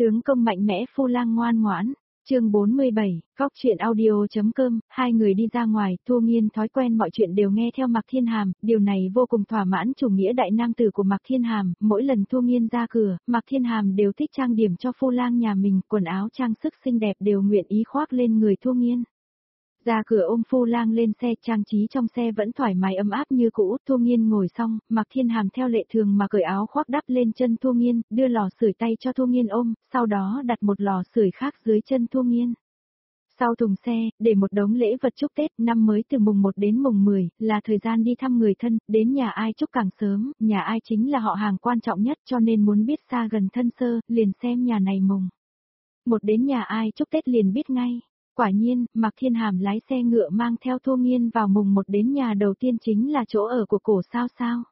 Tướng công mạnh mẽ phu lang ngoan ngoãn. Chương 47, Góc chuyện audio.com, hai người đi ra ngoài, Thu Nghiên thói quen mọi chuyện đều nghe theo Mạc Thiên Hàm, điều này vô cùng thỏa mãn chủ nghĩa đại nam tử của Mạc Thiên Hàm, mỗi lần Thu Nghiên ra cửa, Mạc Thiên Hàm đều thích trang điểm cho phu lang nhà mình, quần áo trang sức xinh đẹp đều nguyện ý khoác lên người Thu Nghiên. Ra cửa ôm phu lang lên xe, trang trí trong xe vẫn thoải mái ấm áp như cũ, Thu Nghiên ngồi xong, Mạc Thiên Hàm theo lệ thường mà cởi áo khoác đắp lên chân Thu Nghiên, đưa lò sưởi tay cho Thu Nghiên ôm, sau đó đặt một lò sưởi khác dưới chân Thu Nghiên. Sau thùng xe, để một đống lễ vật chúc Tết, năm mới từ mùng 1 đến mùng 10, là thời gian đi thăm người thân, đến nhà ai chúc càng sớm, nhà ai chính là họ hàng quan trọng nhất cho nên muốn biết xa gần thân sơ, liền xem nhà này mùng 1 đến nhà ai chúc Tết liền biết ngay. Quả nhiên, Mạc Thiên Hàm lái xe ngựa mang theo Thu Nghiên vào mùng 1 đến nhà đầu tiên chính là chỗ ở của Cổ Sao Sao.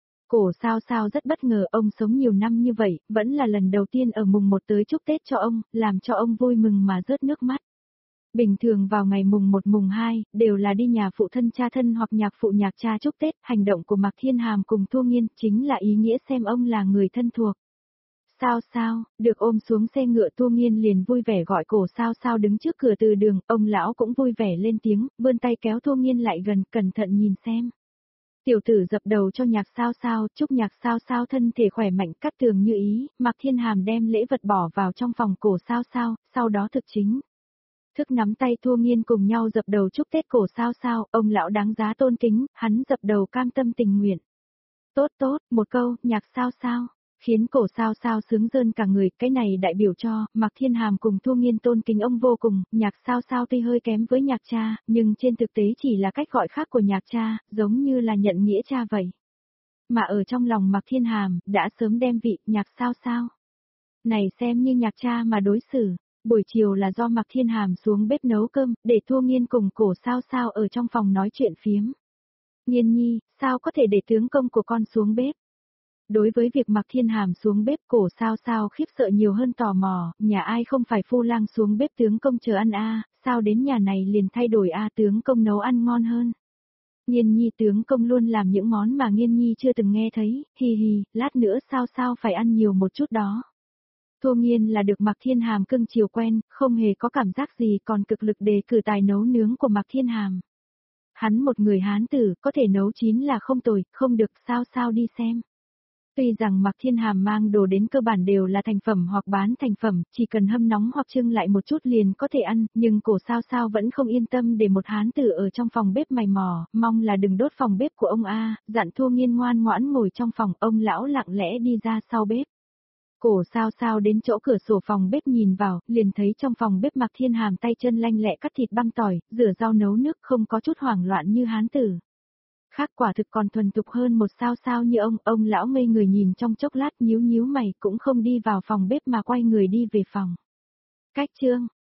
Cổ Sao Sao rất bất ngờ, ông sống nhiều năm như vậy, vẫn là lần đầu tiên ở mùng 1 tới chúc Tết cho ông, làm cho ông vui mừng mà rớt nước mắt. Bình thường vào ngày mùng 1 mùng 2, đều là đi nhà phụ thân cha thân hoặc nhạc phụ nhạc cha chúc Tết, hành động của Mạc Thiên Hàm cùng Thu Nghiên chính là ý nghĩa xem ông là người thân thuộc. Sao Sao, được ôm xuống xe ngựa Thu Nghiên liền vui vẻ gọi Cổ Sao Sao đứng trước cửa từ đường, ông lão cũng vui vẻ lên tiếng, vươn tay kéo Thu Nghiên lại gần, cẩn thận nhìn xem. Tiểu tử dập đầu cho nhạc Sao Sao, chúc nhạc Sao Sao thân thể khỏe mạnh cát tường như ý, Mạc Thiên Hàm đem lễ vật bỏ vào trong phòng Cổ Sao Sao, sau đó thực chính thức nắm tay Thu Nghiên cùng nhau dập đầu chúc Tết Cổ Sao Sao, ông lão đáng giá tôn kính, hắn dập đầu cam tâm tình nguyện. Tốt tốt, một câu, nhạc Sao Sao, khiến Cổ Sao Sao sướng rơn cả người, cái này đại biểu cho, Mạc Thiên Hàm cùng Thu Nghiên tôn kính ông vô cùng, nhạc Sao Sao tuy hơi kém với nhạc cha, nhưng trên thực tế chỉ là cách gọi khác của nhạc cha, giống như là nhận nghĩa cha vậy. Mà ở trong lòng Mạc Thiên Hàm, đã sớm đem vị, nhạc Sao Sao này xem như nhạc cha mà đối xử. Buổi chiều là do Mạc Thiên Hàm xuống bếp nấu cơm, để Thu Nghiên cùng Cổ Sao Sao ở trong phòng nói chuyện phiếm. Nghiên nhi, sao có thể để tướng công của con xuống bếp? Đối với việc Mạc Thiên Hàm xuống bếp, Cổ Sao Sao khiếp sợ nhiều hơn tò mò, nhà ai không phải phu lang xuống bếp tướng công chờ ăn sao đến nhà này liền thay đổi tướng công nấu ăn ngon hơn. Nghiên nhi tướng công luôn làm những món mà Nghiên nhi chưa từng nghe thấy, hi hi, lát nữa Sao Sao phải ăn nhiều một chút đó. Thu Nghiên là được Mạc Thiên Hàm cưng chiều quen, không hề có cảm giác gì còn cực lực đề cử tài nấu nướng của Mạc Thiên Hàm. Hắn một người Hán tử, có thể nấu chín là không tồi, không được Sao Sao đi xem. Tuy rằng Mạc Thiên Hàm mang đồ đến cơ bản đều là thành phẩm hoặc bán thành phẩm, chỉ cần hâm nóng hoặc trưng lại một chút liền có thể ăn, nhưng Cổ Sao Sao vẫn không yên tâm để một Hán tử ở trong phòng bếp mày mò, mong là đừng đốt phòng bếp của ông dặn Thu Nghiên ngoan ngoãn ngồi trong phòng, ông lão lặng lẽ đi ra sau bếp. Cổ Sao Sao đến chỗ cửa sổ phòng bếp nhìn vào, liền thấy trong phòng bếp Mạc Thiên Hàm tay chân lanh lẹ cắt thịt băm tỏi, rửa rau nấu nước không có chút hoảng loạn như Hán tử. Khác quả thực còn thuần thục hơn một Sao Sao như ông lão ngây người nhìn trong chốc lát nhíu nhíu mày cũng không đi vào phòng bếp mà quay người đi về phòng. Cách chương